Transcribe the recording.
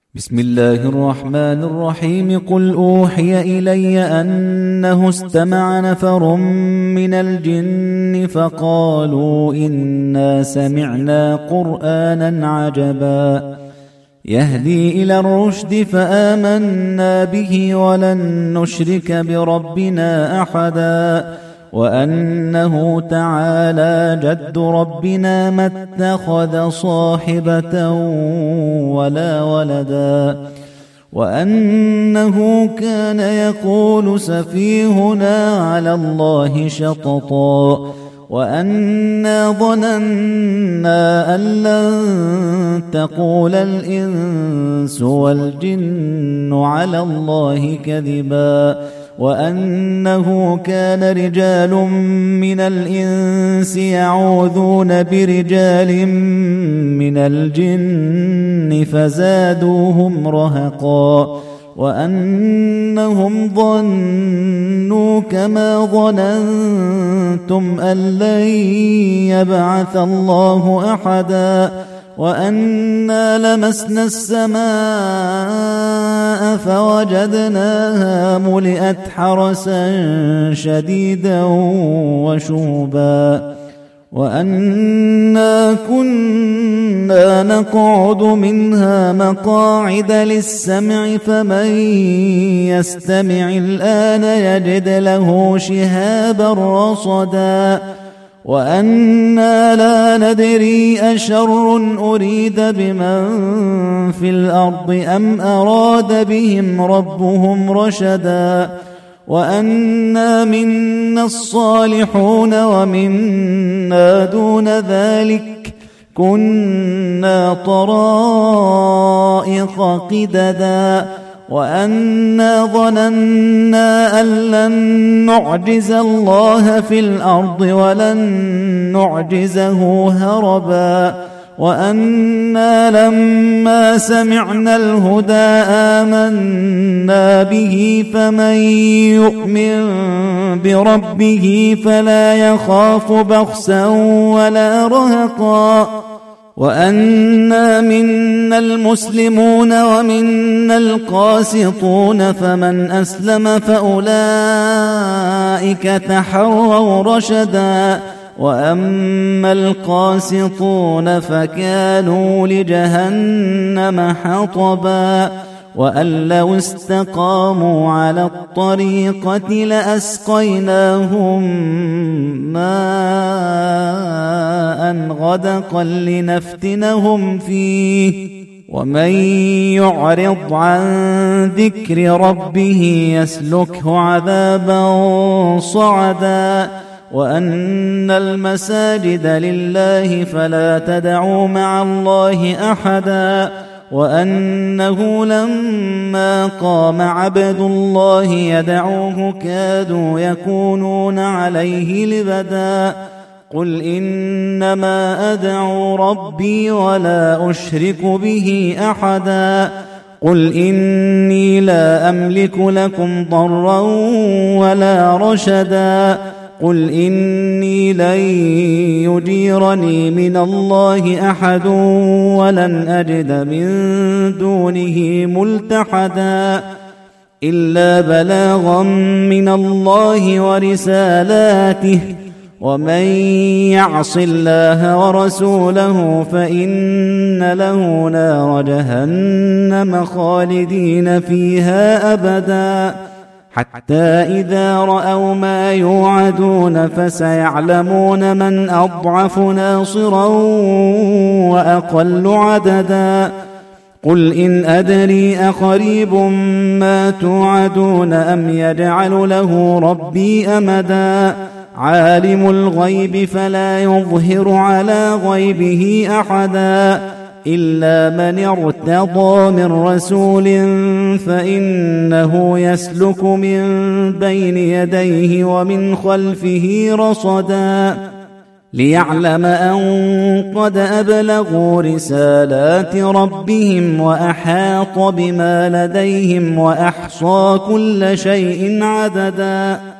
بسم الله الرحمن الرحيم. قل أوحي إلي أنه استمع نفر من الجن فقالوا إنا سمعنا قرآنا عجبا يهدي إلى الرشد فآمنا به ولن نشرك بربنا أحدا وأنه تعالى جد ربنا ما اتخذ صاحبة ولا ولدا وأنه كان يقول سفيهنا على الله شططا وأنا ظننا أن لن تقول الإنس والجن على الله كذبا وأنه كان رجال من الإنس يعوذون برجال من الجن فزادوهم رهقا وأنهم ظنوا كما ظننتم أن لن يبعث الله أحدا وأنا لمسنا السماء فوجدناها ملئت حرسا شديدا وشهبا وأنا كنا نقعد منها مقاعد للسمع فمن يستمع الآن يجد له شهابا رصدا وأنا لا ندري أشر أريد بمن في الأرض أم أراد بهم ربهم رشدا وأنا منا الصالحون ومنا دون ذلك كنا طرائق قددا وأنا ظننا أن لن نعجز الله في الأرض ولن نعجزه هربا وأنا لما سمعنا الهدى آمنا به فمن يؤمن بربه فلا يخاف بخسا ولا رهقا وأنا منا المسلمون ومنا القاسطون فمن أسلم فأولئك تحروا رشدا وأما القاسطون فكانوا لجهنم حطبا وأن لو استقاموا على الطريقة لأسقيناهم ماء غدقا لنفتنهم فيه ومن يعرض عن ذكر ربه يسلكه عذابا صعدا وأن المساجد لله فلا تدعوا مع الله أحدا وأنه لما قام عبد الله يدعوه كادوا يكونون عليه لبدا قل إنما أدعو ربي ولا أشرك به أحدا قل إني لا أملك لكم ضرا ولا رشدا قل إني لن يجيرني من الله أحد ولن أجد من دونه ملتحدا إلا بلاغا من الله ورسالاته ومن يعص الله ورسوله فإن له نار جهنم خالدين فيها أبدا حتى إذا رأوا ما يوعدون فسيعلمون من أضعف ناصرا وأقل عددا قل إن أدري أقريب ما توعدون أم يجعل له ربي أمدا عالم الغيب فلا يظهر على غيبه أحدا إلا من ارتضى من رسول فإنه يسلك من بين يديه ومن خلفه رصدا ليعلم أن قد أبلغوا رسالات ربهم وأحاط بما لديهم وأحصى كل شيء عددا